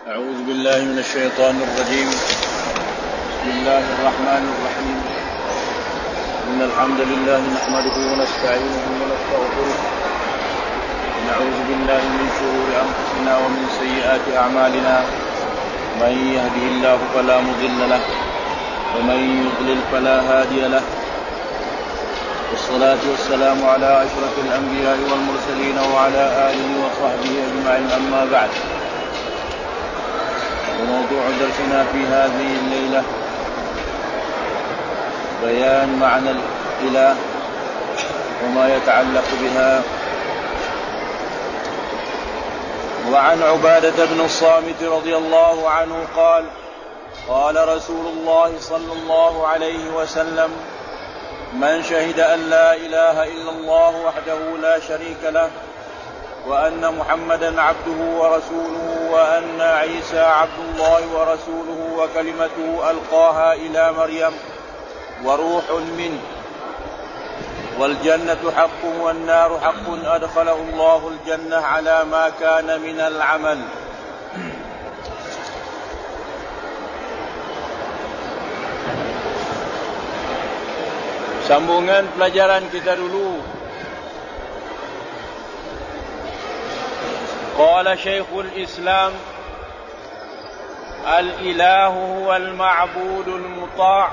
أعوذ بالله من الشيطان الرجيم. بسم الله الرحمن الرحيم. إن الحمد لله نحمده ونستعينه ونستغفره ونعوذ بالله من شرور أنفسنا ومن سيئات أعمالنا. من يهده الله فلا مضل له ومن يضلل فلا هادي له. والصلاة والسلام على أشرف الأنبياء والمرسلين وعلى آله وصحبه أجمعين. أما بعد، وموضوع درسنا في هذه الليلة بيان معنى الإله وما يتعلق بها. وعن عبادة بن الصامت رضي الله عنه قال: قال رسول الله صلى الله عليه وسلم: من شهد أن لا إله إلا الله وحده لا شريك له وأن محمدا عبده ورسوله وأن عيسى عبد الله ورسوله وكلمته ألقاها إلى مريم وروح منه والجنة حق والنار حق أدخله الله الجنة على ما كان من العمل. Sambungan pelajaran kita dulu. قال شيخ الإسلام: الإله هو المعبود المطاع،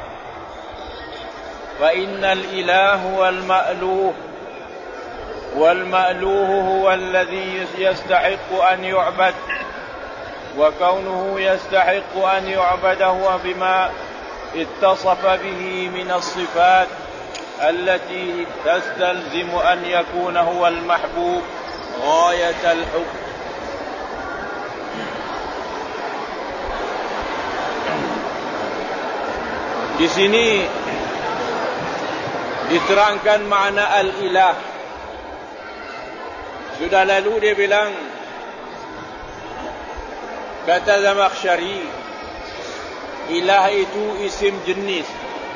فإن الإله هو المألوه، والمألوه هو الذي يستحق أن يعبد، وكونه يستحق أن يعبد هو بما اتصف به من الصفات التي تستلزم أن يكون هو المحبوب غاية الحب. Di sini diterangkan makna al-ilah. Sudah lalu dia bilang, kata Zamakhsyari, ilah itu isim jenis.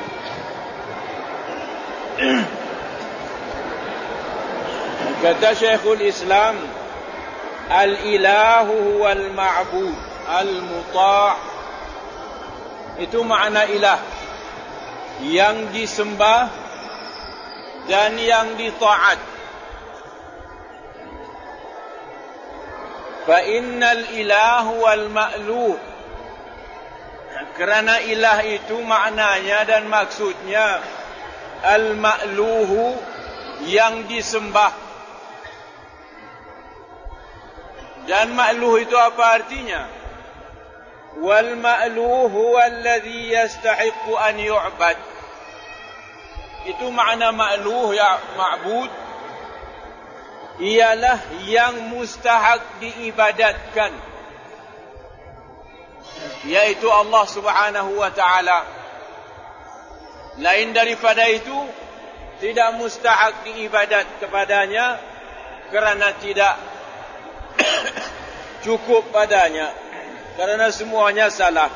Kata Syekhul Islam, al-ilahu huwal ma'bud al-muta'. Itu makna ilah, yang disembah dan yang ditaat. Fa innal ilahu wal ma'luh, kerana ilah itu maknanya dan maksudnya al-ma'luhu, yang disembah. Dan ma'luh itu apa artinya? Wal ma'luh huwa alladhi yastahiqqu an yu'bad. Itu makna ma'luh, ya ma'bud, ialah yang mustahak diibadatkan, yaitu Allah Subhanahu wa ta'ala. Lain daripada itu tidak mustahak diibadat kepadanya, kerana tidak cukup padanya, kerana semuanya salah.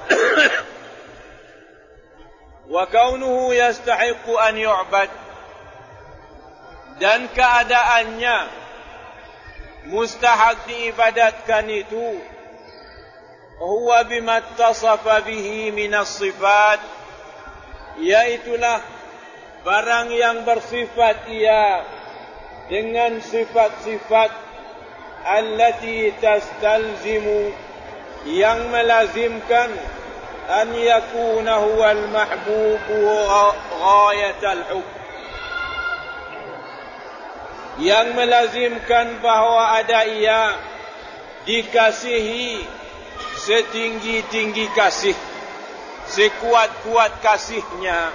Wa kaunuhu yastahiqqu an yu'bad, dan keadaannya mustahak diibadatkan itu huwa bima tasafa bihi minas sifat, yaitulah barang yang bersifat ia dengan sifat-sifat allati tastalzimu, yang melazimkan an yakuna huwal mahbubu ghayatal hub, yang melazimkan bahawa ada ia dikasihi setinggi-tinggi kasih, sekuat-kuat kasihnya.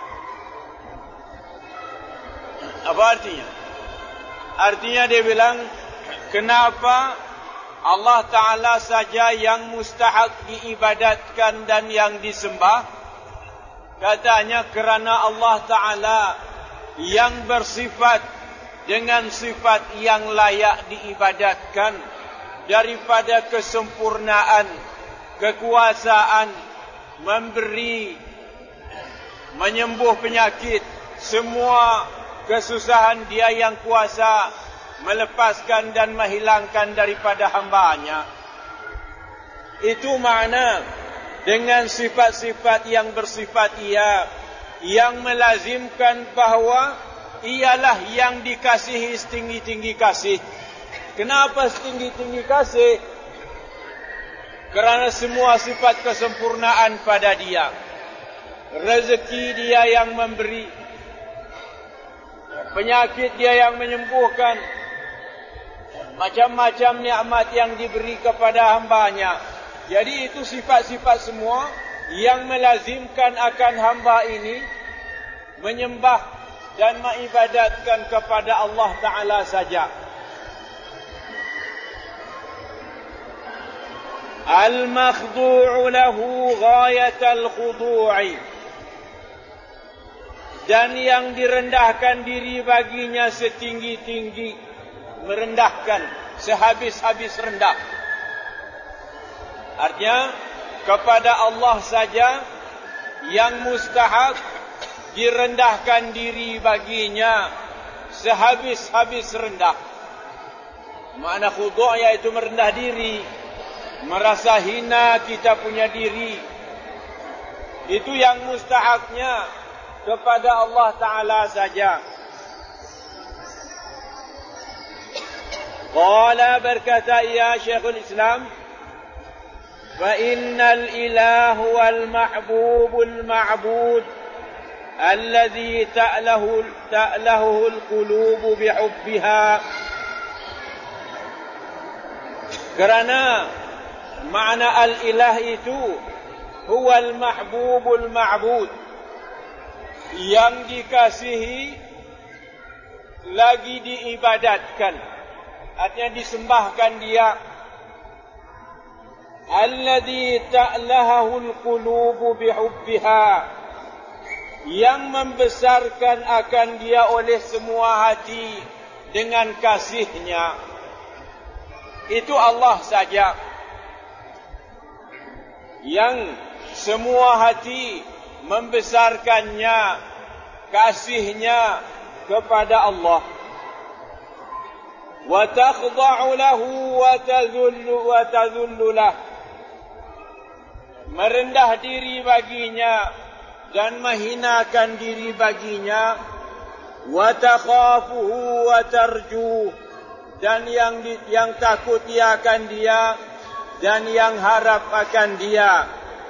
Apa artinya? Artinya dia bilang, kenapa Allah Ta'ala saja yang mustahak diibadatkan dan yang disembah? Katanya kerana Allah Ta'ala yang bersifat dengan sifat yang layak diibadatkan, daripada kesempurnaan, kekuasaan, memberi, menyembuh penyakit, semua kesusahan Dia yang kuasa melepaskan dan menghilangkan daripada hamba-Nya. Itu makna dengan sifat-sifat yang bersifat ia, yang melazimkan bahawa ialah yang dikasihi setinggi-tinggi kasih. Kenapa setinggi-tinggi kasih? Kerana semua sifat kesempurnaan pada dia. Rezeki dia yang memberi, penyakit dia yang menyembuhkan, macam-macam nikmat yang diberi kepada hambanya. Jadi itu sifat-sifat semua yang melazimkan akan hamba ini menyembah dan mengibadatkan kepada Allah Ta'ala saja. Al-makhdu'u lahu ghayatal khudu'i, dan yang direndahkan diri baginya setinggi-tinggi, merendahkan sehabis-habis rendah. Artinya kepada Allah saja yang mustahak direndahkan diri baginya sehabis-habis rendah. Makna khudu' iaitu merendah diri, merasa hina kita punya diri. Itu yang mustahaknya kepada Allah Ta'ala saja. Qala berkata ia Syekhul Islam, fa innal ilahu wal mahbubul ma'bud alladhi ta'lahu al-qulubu bihubbiha. Kerana makna al-ilah itu huwa al-mahbubul ma'bud, yang dikasihi lagi diibadatkan, artinya disembahkan dia. Alladhi ta'lahul qulubu bihubbiha, yang membesarkan akan dia oleh semua hati dengan kasihnya. Itu Allah saja yang semua hati membesarkannya, kasihnya kepada Allah. Wa takhda'u lahu wa tadhullu lahu, merendah diri baginya dan menghinakan diri baginya. Wa takhafuhu wa tarjuh, dan yang takut ia akan dia dan yang harap akan dia.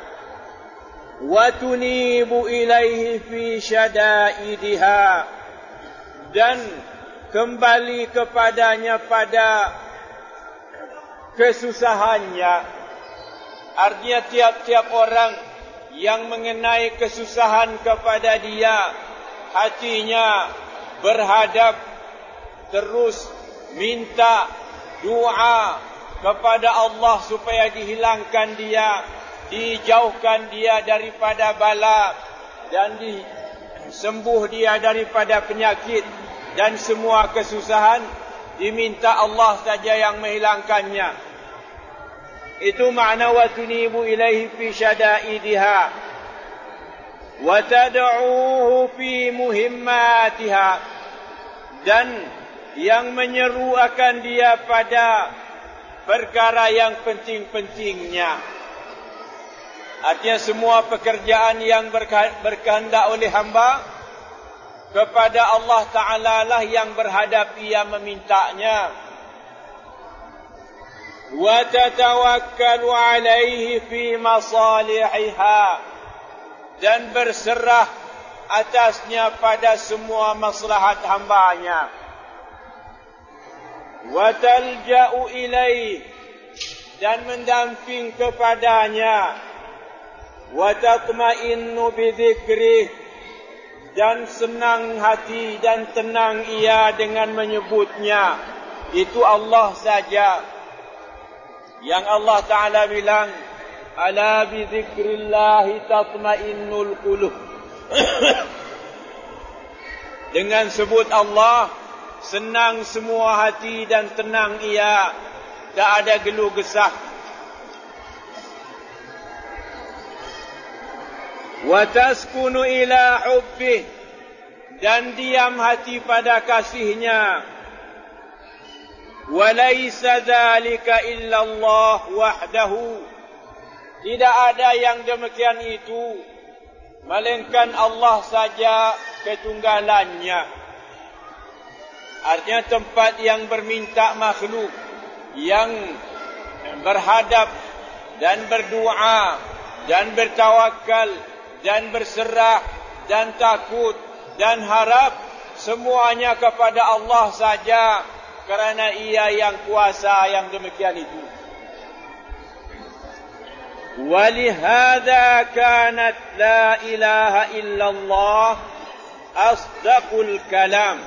Wa tunibu ilaihi fi syada'idiha, dan kembali kepadanya pada kesusahannya. Artinya tiap-tiap orang yang mengenai kesusahan kepada dia, hatinya berhadap, terus minta doa kepada Allah supaya dihilangkan dia, dijauhkan dia daripada bala, dan disembuh dia daripada penyakit dan semua kesusahan. Diminta Allah saja yang menghilangkannya. Itu makna wa tunibu ilaihi fi syada'idiha wa tad'uuhu fi muhimmatiha, dan yang menyeru akan dia pada perkara yang penting-pentingnya. Artinya semua pekerjaan yang berkehendak oleh hamba, kepada Allah Ta'ala lah yang berhadap ia memintanya. Wa tatawakkalu alaihi fi masalihiha, dan berserah atasnya pada semua maslahat hambanya. Wa talja'u ilaihi, dan mendamping kepadanya. Wa tatma'innu bidzikrih, dan senang hati dan tenang ia dengan menyebutnya. Itu Allah saja yang Allah Ta'ala bilang, ala bidzikrillahi tatma'innul qulub. Dengan sebut Allah, senang semua hati dan tenang ia, tak ada geluh gesah. Wa taskunu ila hubbih, dan diam hati pada kasihnya. Wa laisa dzalika illa Allah wahdahu, Tidak ada yang demikian itu, melainkan Allah saja ketunggalannya. Artinya tempat yang berminta makhluk, yang berhadap dan berdoa dan bertawakal dan berserah dan takut dan harap, semuanya kepada Allah saja, kerana Ia yang kuasa yang demikian itu. Walihada kanat la ilaha illallah asdaqul kalam.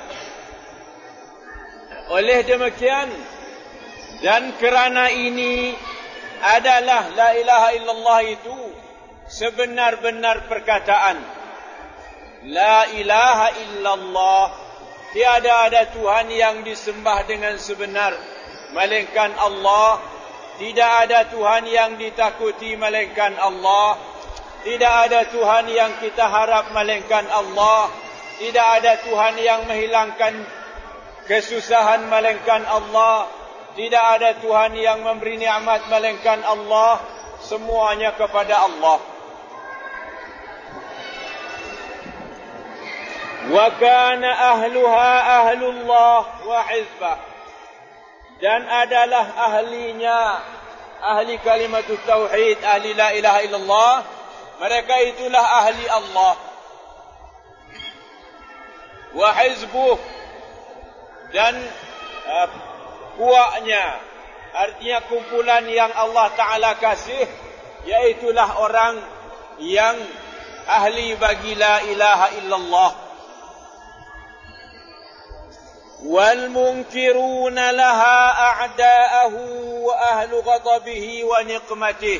Oleh demikian dan kerana ini adalah la ilaha illallah itu sebenar-benar perkataan. La ilaha illallah, tiada ada Tuhan yang disembah dengan sebenar melainkan Allah. Tidak ada Tuhan yang ditakuti melainkan Allah. Tidak ada Tuhan yang kita harap melainkan Allah. Tidak ada Tuhan yang menghilangkan kesusahan melainkan Allah. Tidak ada Tuhan yang memberi nikmat melainkan Allah. Semuanya kepada Allah. Wa kana ahluha ahlullah wa hizbah. Dan adalah ahlinya, ahli kalimatut tauhid, ahli la ilaha illallah, mereka itulah ahli Allah. Wa hizbuh, dan puaknya, artinya kumpulan yang Allah Ta'ala kasih, iaitulah orang yang ahli bagi la ilaha illallah. والمنكرون لها أعداءه وأهل غضبه ونقمته.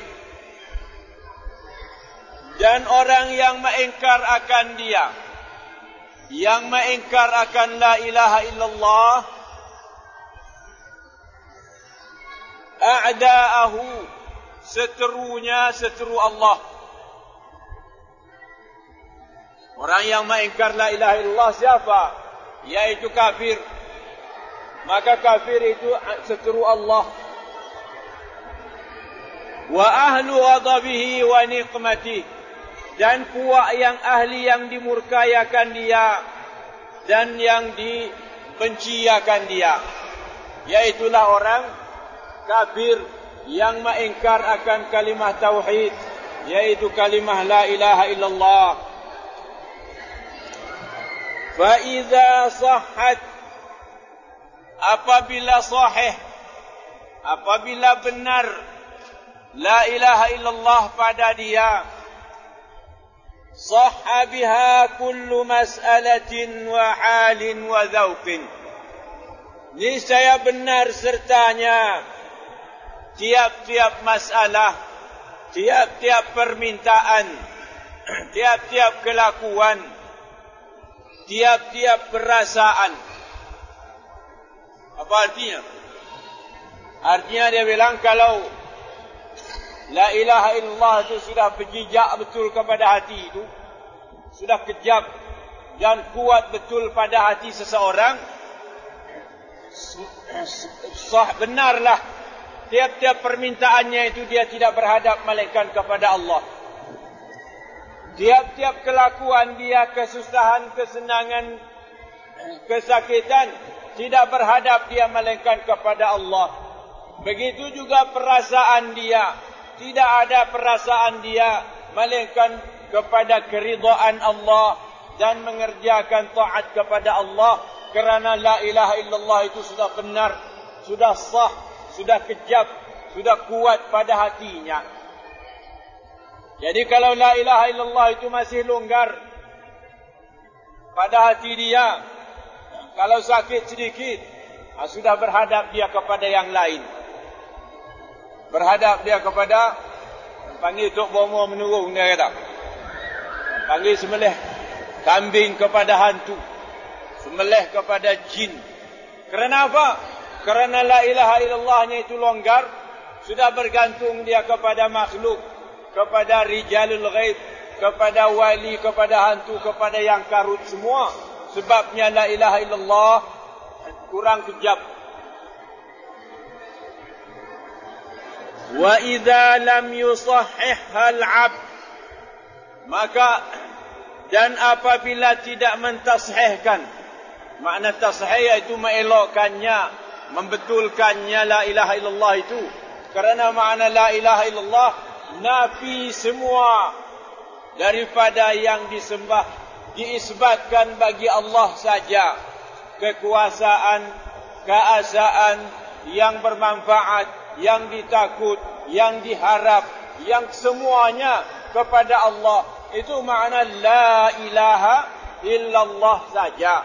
Dan orang yang mengingkar akan dia, yang mengingkar akan la ilaha illallah, a'da'ahu, seterunya seteru Allah. Orang yang mengingkar la ilaha illallah siapa? Yaitu kafir. Maka kafir itu seteru Allah. Wa ahlu ghadabihi wa niqmatihi, dan puak yang ahli yang dimurkayakan dia dan yang dibenciakan dia, yaitulah orang kafir yang mengingkar akan kalimah tauhid, yaitu kalimah la ilaha illallah. Fa idza sahhat, apabila sahih, apabila benar la ilaha illallah pada dia, sahha biha kullu mas'alatin wa halin wa dzauqin, niscaya benar sertanya tiap-tiap masalah, tiap-tiap permintaan, tiap-tiap kelakuan, tiap-tiap perasaan. Apa artinya? Artinya dia bilang kalau la ilaha illallah itu sudah berjejak betul kepada hati itu, sudah kejap dan kuat betul pada hati seseorang, benarlah tiap-tiap permintaannya itu dia tidak berhadap melainkan kepada Allah. Tiap-tiap kelakuan dia, kesusahan, kesenangan, kesakitan, tidak berhadap dia melainkan kepada Allah. Begitu juga perasaan dia, tidak ada perasaan dia melainkan kepada keridhaan Allah dan mengerjakan taat kepada Allah, kerana la ilaha illallah itu sudah benar, sudah sah, sudah kejap, sudah kuat pada hatinya. Jadi kalau la ilaha illallah itu masih longgar pada hati dia, kalau sakit sedikit, sudah berhadap dia kepada yang lain. Berhadap dia kepada, panggil Tok Bomo menurung, dia kata. Panggil sembelih kambing kepada hantu, sembelih kepada jin. Kerana apa? Kerana la ilaha illallahnya itu longgar, sudah bergantung dia kepada makhluk, kepada rijalul ghaib, kepada wali, kepada hantu, kepada yang karut semua. Sebabnya la ilaha illallah kurang kejap. Wa idza lam yusahhihha al-'abd, maka dan apabila tidak mentashihkan, makna tashih iaitu mengelokkannya, membetulkannya la ilaha illallah itu. Kerana makna la ilaha illallah nafi semua daripada yang disembah, diisbatkan bagi Allah saja kekuasaan, keesaan yang bermanfaat, yang ditakut, yang diharap, yang semuanya kepada Allah. Itu makna la ilaha illallah saja.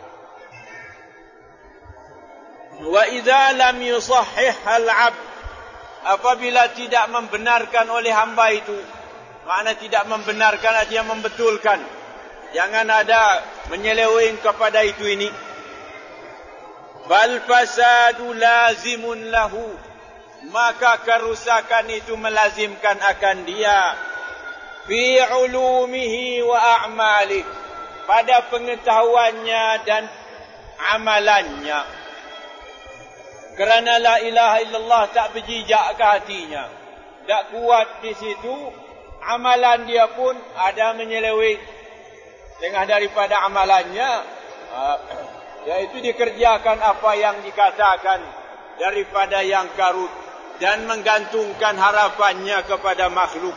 Wa idza lam yusahhihha al-'abd, apabila tidak membenarkan oleh hamba itu, makna tidak membenarkan artinya membetulkan, jangan ada menyeleweng kepada itu ini. Bal fasadu lazimun lahu, maka kerusakan itu melazimkan akan dia. Fi ulumihi wa a'malih, pada pengetahuannya dan amalannya. Kerana la ilaha illallah tak berjijak ke hatinya, tak kuat di situ, amalan dia pun ada menyeleweng. Tengah daripada amalannya, iaitu dikerjakan apa yang dikatakan daripada yang karut dan menggantungkan harapannya kepada makhluk.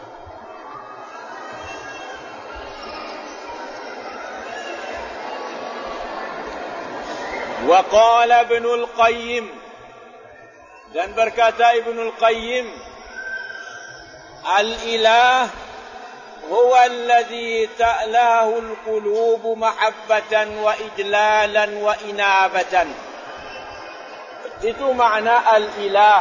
Wa qala Ibnul Qayyim, dan berkata Ibnul Qayyim, al-ilah huwa alladhi ta'lahu al-qulub mahabbatan wa ijlalan wa inabatan. Itu makna al-ilah.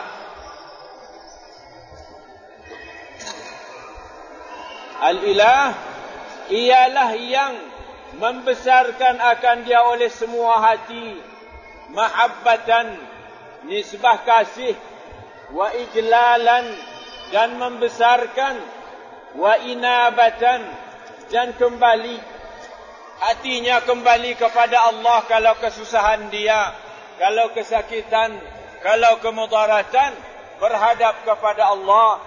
Al-ilah ialah yang membesarkan akan dia oleh semua hati, mahabbatan, nisbah kasih, wa ijlalan, dan membesarkan, wa inabatan, dan kembali, hatinya kembali kepada Allah kalau kesusahan dia, kalau kesakitan, kalau kemudaratan, berhadap kepada Allah.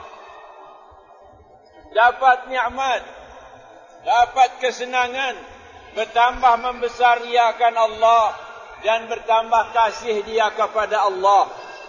Dapat nikmat, dapat kesenangan, bertambah membesar ia akan Allah, dan bertambah kasih dia kepada Allah.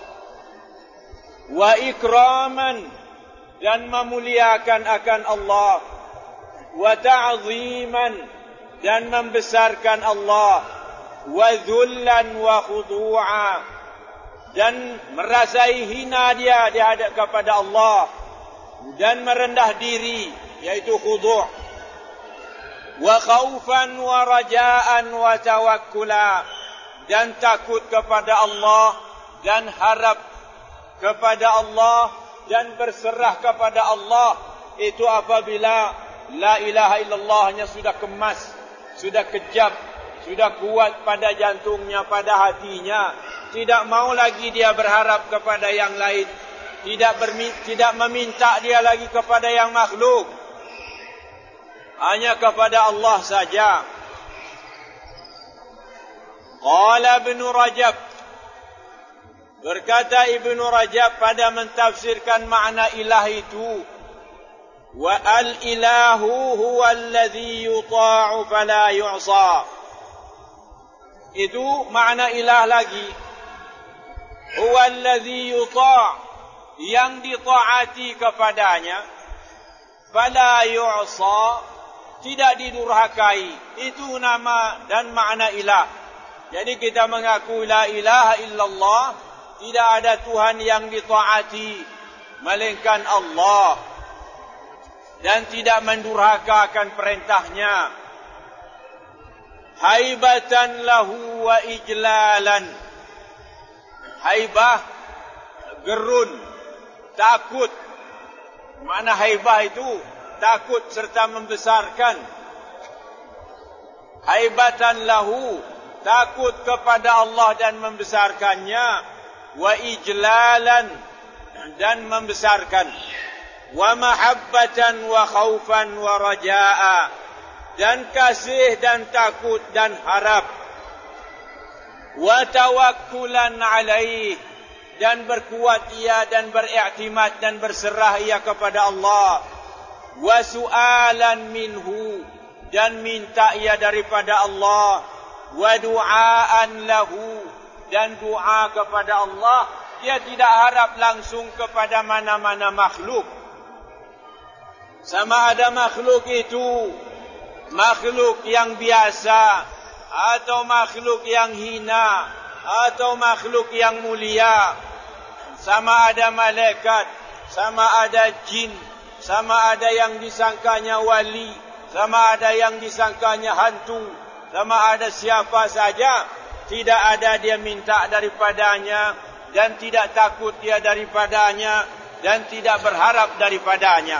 Wa ikraman, dan memuliakan akan Allah. Wa ta'ziman, dan membesarkan Allah. Wa dhullan wa khudu'a, dan merasai hina dia dihadap kepada Allah, dan merendah diri, yaitu khudu'. Wa khaufan wa raja'an wa tawakkula, dan takut kepada Allah, dan harap kepada Allah, dan berserah kepada Allah. Itu apabila la ilaha illallahnya sudah kemas, sudah kejam, sudah kuat pada jantungnya, pada hatinya. Tidak mau lagi dia berharap kepada yang lain, tidak meminta dia lagi kepada yang makhluk, hanya kepada Allah saja. Qala Ibnu Rajab, berkata Ibnu Rajab pada mentafsirkan makna ilah itu, wa al-ilahu huwa alladhi yuta'u fala yu'sa. Itu makna ilah lagi. Huwa alladhi yuta', yang ditaati kepadanya, fala yu'sa, tidak didurhakai. Itu nama dan makna ilah. Jadi kita mengaku la ilaha illallah, tidak ada Tuhan yang ditaati melainkan Allah, dan tidak mendurhakakan perintahnya. Haibatan lahu wa ijlalan. Haibah, gerun, takut. Makna haibah itu takut serta membesarkan. Haibatan lahu, takut kepada Allah dan membesarkannya. Wa ijlalan, dan membesarkan. Wa mahabbatan wa khaufan wa raja'a, dan kasih dan takut dan harap. Wa tawakkulan alaih, dan berkuat ia dan beriktimad dan berserah ia kepada Allah. Wa su'alan minhu, dan minta ia daripada Allah. Wa du'aan lahu, dan doa kepada Allah. Dia tidak harap langsung kepada mana-mana makhluk. Sama ada makhluk itu makhluk yang biasa, atau makhluk yang hina, atau makhluk yang mulia. Sama ada malaikat, sama ada jin, sama ada yang disangkanya wali, sama ada yang disangkanya hantu, sama ada siapa saja, tidak ada dia minta daripadanya, dan tidak takut dia daripadanya, dan tidak berharap daripadanya.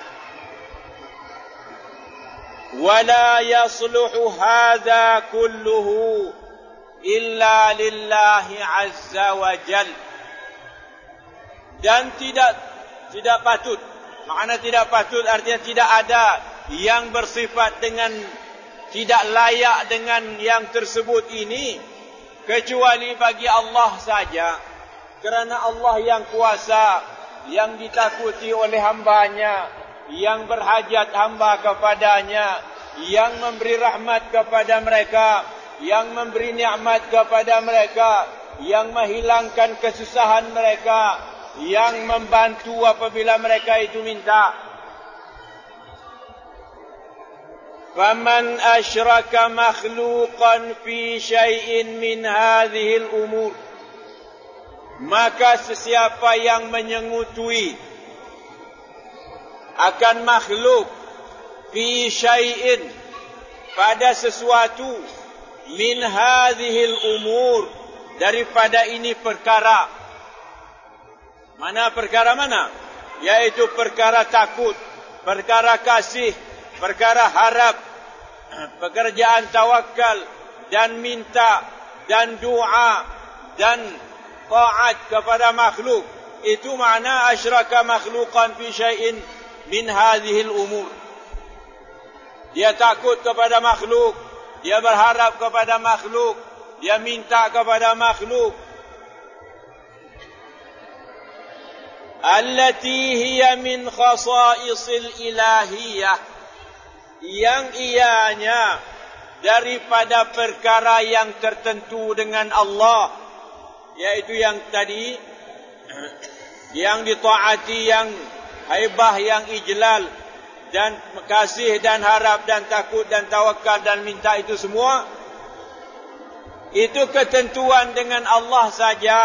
Wala yasluhu hadza kulluhu illa lillahi azza wa jal. Dan tidak patut. Makna tidak patut artinya tidak ada yang bersifat dengan tidak layak dengan yang tersebut ini kecuali bagi Allah saja. Kerana Allah yang kuasa, yang ditakuti oleh hambanya, yang berhajat hamba kepadanya, yang memberi rahmat kepada mereka, yang memberi nikmat kepada mereka, yang menghilangkan kesusahan mereka, yang membantu apabila mereka itu minta. Faman asyraka makhluqan fi syai'in min hadhihi al-umur, maka sesiapa yang menyengutui akan makhluk fi syai'in, pada sesuatu, min hadhihi al-umur, daripada ini perkara. Mana perkara mana? Yaitu perkara takut, perkara kasih, perkara harap, pekerjaan tawakal dan minta dan doa dan taat kepada makhluk. Itu makna asyraka makhluqan fi syai'in min hadhihi al-umur. Dia takut kepada makhluk, dia berharap kepada makhluk, dia minta kepada makhluk. Allati hiya min khasa'isil ilahiyah, yang ianya daripada perkara yang tertentu dengan Allah, yaitu yang tadi, yang ditaati, yang haibah, yang ijlal, dan kasih dan harap dan takut dan tawakal dan minta, itu semua itu ketentuan dengan Allah saja.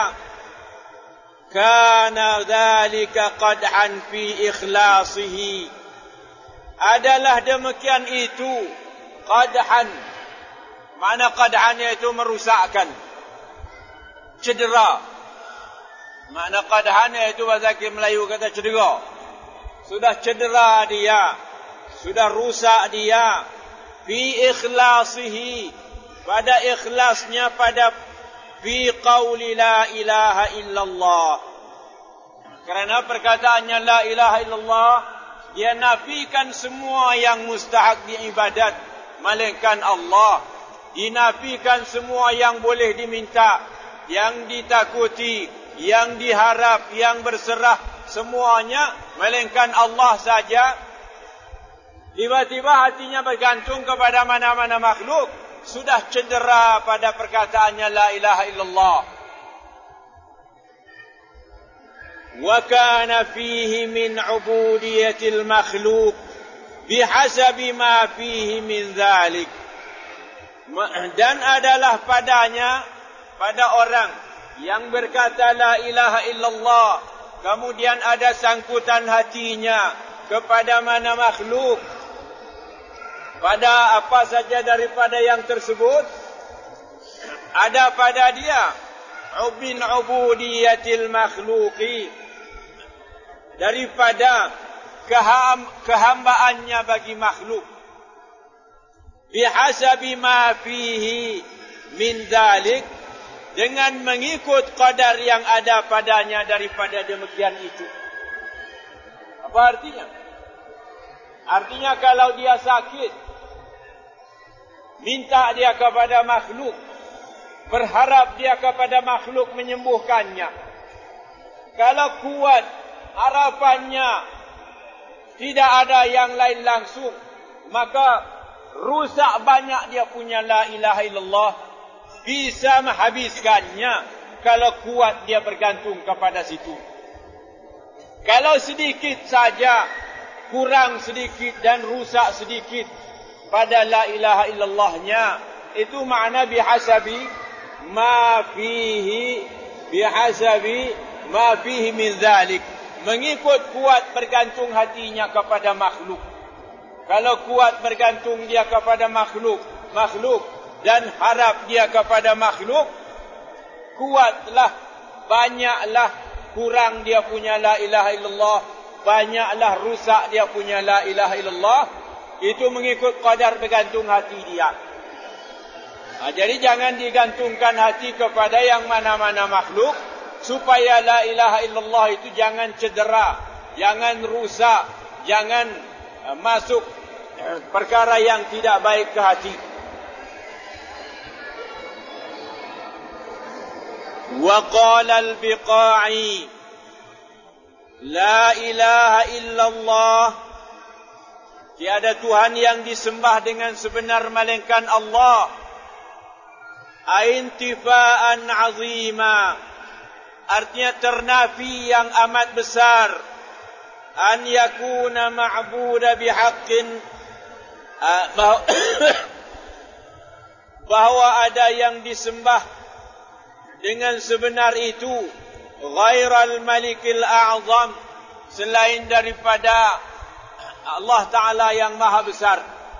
Kana dzalika qad'an fi ikhlasihi, adalah demikian itu qad'an. Makna qad'an iaitu merusakkan, cedera. Makna qad'an iaitu bahasa Melayu kata cedera. Sudah cedera dia, sudah rusak dia. Fi ikhlasihi, pada ikhlasnya, pada fi qawli la ilaha illallah. Kerana perkataannya la ilaha illallah, dia nafikan semua yang mustahak diibadat melainkan Allah. Dinafikan semua yang boleh diminta, yang ditakuti, yang diharap, yang berserah, semuanya melainkan Allah saja. Tiba-tiba hatinya bergantung kepada mana-mana makhluk, sudah cedera pada perkataannya la ilaha illallah. Wa kana fihi min ubudiyatil makhluk bihasabi ma fihi min dhalik. Dan adalah padanya, pada orang yang berkata la ilaha illallah, kemudian ada sangkutan hatinya kepada mana makhluk, pada apa saja daripada yang tersebut, ada pada dia min ubudiyatil makhluqi, daripada kehambaannya bagi makhluk, bihasabi ma fihi min dzalik, dengan mengikut qadar yang ada padanya daripada demikian itu. Apa artinya? Artinya kalau dia sakit, minta dia kepada makhluk, berharap dia kepada makhluk menyembuhkannya, Kalau kuat harapannya tidak ada yang lain langsung, maka rusak banyak dia punya la ilaha illallah. Bisa menghabiskannya kalau kuat dia bergantung kepada situ. Kalau sedikit saja, kurang sedikit dan rusak sedikit pada la ilaha illallahnya, itu makna bihasabi ma fihi min zalik. Mengikut kuat bergantung hatinya kepada makhluk. Kalau kuat bergantung dia kepada makhluk dan harap dia kepada makhluk, kuatlah, banyaklah kurang dia punya la ilaha illallah, banyaklah rusak dia punya la ilaha illallah, itu mengikut qadar bergantung hati dia. Jadi jangan digantungkan hati kepada yang mana-mana makhluk, supaya la ilaha illallah itu jangan cedera, jangan rusak, jangan masuk perkara yang tidak baik ke hati. Wa qala al-Biqai, la ilaha illallah, tiada Tuhan yang disembah dengan sebenar melainkan Allah. Aintifaan azima, artinya ternafi yang amat besar. An yakuna ma'buda bihaqqin, bahwa ada yang disembah dengan sebenar itu, ghairal malikil a'zam, selain daripada Allah Ta'ala yang maha besar.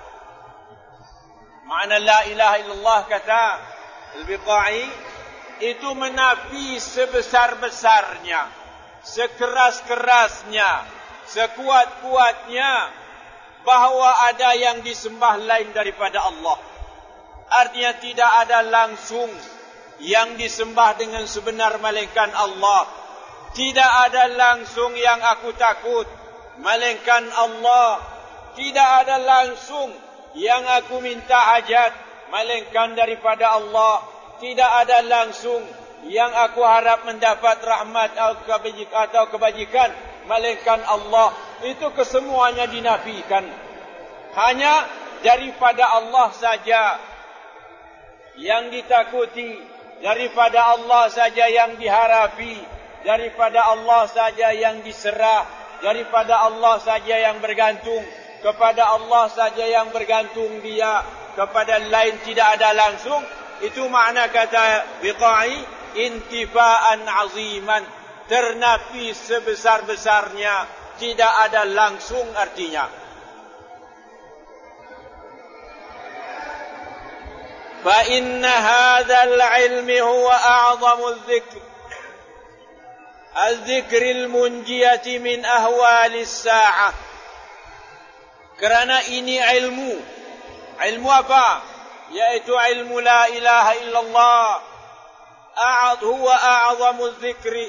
Makna la ilaha illallah, kata Al-Biqai, itu menafi sebesar-besarnya, sekeras-kerasnya, sekuat-kuatnya, bahawa ada yang disembah lain daripada Allah. Artinya tidak ada langsung yang disembah dengan sebenar melainkan Allah. Tidak ada langsung yang aku takut melainkan Allah. Tidak ada langsung yang aku minta hajat melainkan daripada Allah. Tidak ada langsung yang aku harap mendapat rahmat atau kebajikan melainkan Allah. Itu kesemuanya dinafikan. Hanya daripada Allah saja yang ditakuti, daripada Allah saja yang diharapi, daripada Allah saja yang diserah, daripada Allah saja yang bergantung, kepada Allah saja yang bergantung dia, kepada lain tidak ada langsung. Itu makna kata Biqai, intifaan aziman, ternafi sebesar-besarnya, tidak ada langsung artinya. فإن هذا العلم هو أعظم الذكر المنجية من أهوال الساعة. Kerana ini ilmu apa? Yaitu ilmu la ilaha illallah. Huwa a'zamu dzikri,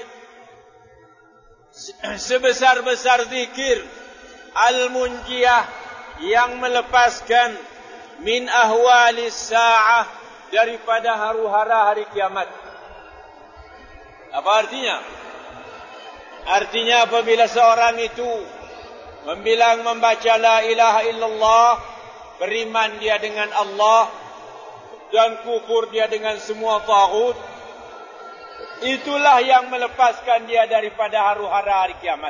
sebesar-besar zikir, al-munjiyah, yang melepaskan, min ahwalis sa'ah, daripada haru-hara hari kiamat. Apa artinya? Artinya apabila seorang itu membaca la ilaha illallah, beriman dia dengan Allah dan kufur dia dengan semua taghut, itulah yang melepaskan dia daripada haru-hara hari kiamat.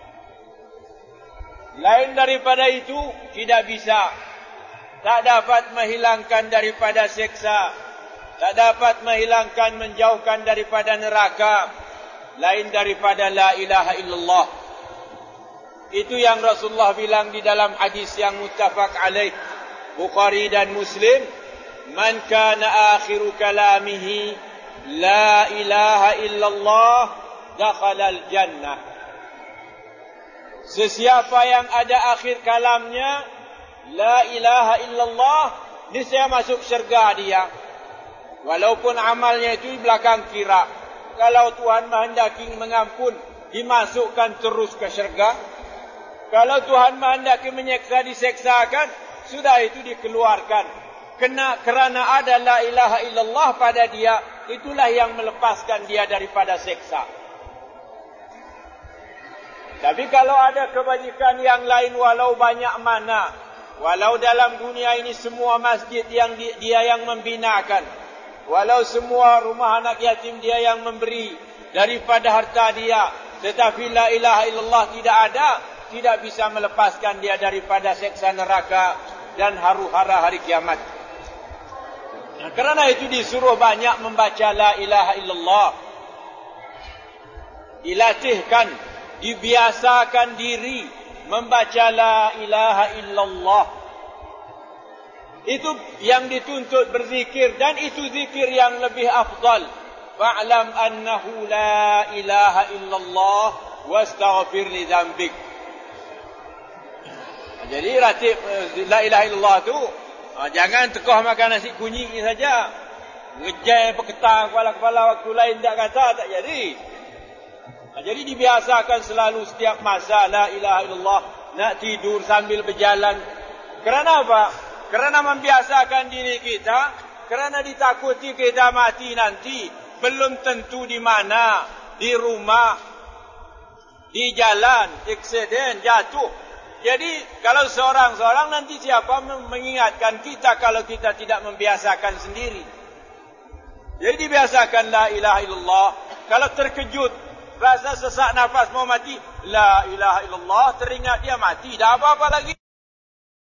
Lain daripada itu tidak bisa. Tak dapat menghilangkan daripada seksa, tak dapat menghilangkan, menjauhkan daripada neraka, lain daripada la ilaha illallah. Itu yang Rasulullah bilang di dalam hadis yang muttafaq alaih, Bukhari dan Muslim, man kana akhiru kalamihi la ilaha illallah dakhala al-jannah. Sesiapa yang ada akhir kalamnya la ilaha illallah, niscaya masuk syurga dia. Walaupun amalnya itu di belakang kira. Kalau Tuhan menghendaki mengampun, dimasukkan terus ke syurga. Kalau Tuhan menghendaki menyeksa, diseksakan, sudah itu dikeluarkan. Kerana ada la ilaha illallah pada dia, itulah yang melepaskan dia daripada seksa. Tapi kalau ada kebajikan yang lain walau banyak mana, walau dalam dunia ini semua masjid yang dia yang membinakan, walau semua rumah anak yatim dia yang memberi daripada harta dia, tetapi la ilaha illallah tidak ada, tidak bisa melepaskan dia daripada seksa neraka dan haru-hara hari kiamat. Nah, kerana itu disuruh banyak membaca la ilaha illallah. Dilatihkan, dibiasakan diri membaca la ilaha illallah. Itu yang dituntut berzikir, dan itu zikir yang lebih afdal. Fa'lam annahu la ilaha illallah wastaghfir li dzambik. Jadi ratib la ilaha illallah tu jangan tekoh makan nasi kunyit saja. Ngejai peketar kepala-kepala waktu lain tak kata, tak jadi. Jadi dibiasakan selalu setiap masa la ilaha illallah, nak tidur sambil berjalan. Kerana apa? Kerana membiasakan diri kita, kerana ditakuti kita mati nanti. Belum tentu di mana, di rumah, di jalan, aksiden, jatuh. Jadi kalau seorang-seorang nanti siapa mengingatkan kita kalau kita tidak membiasakan sendiri. Jadi dibiasakan la ilaha illallah. Kalau terkejut, rasa sesak nafas mau mati, la ilaha illallah, teringat dia mati, dah apa-apa lagi.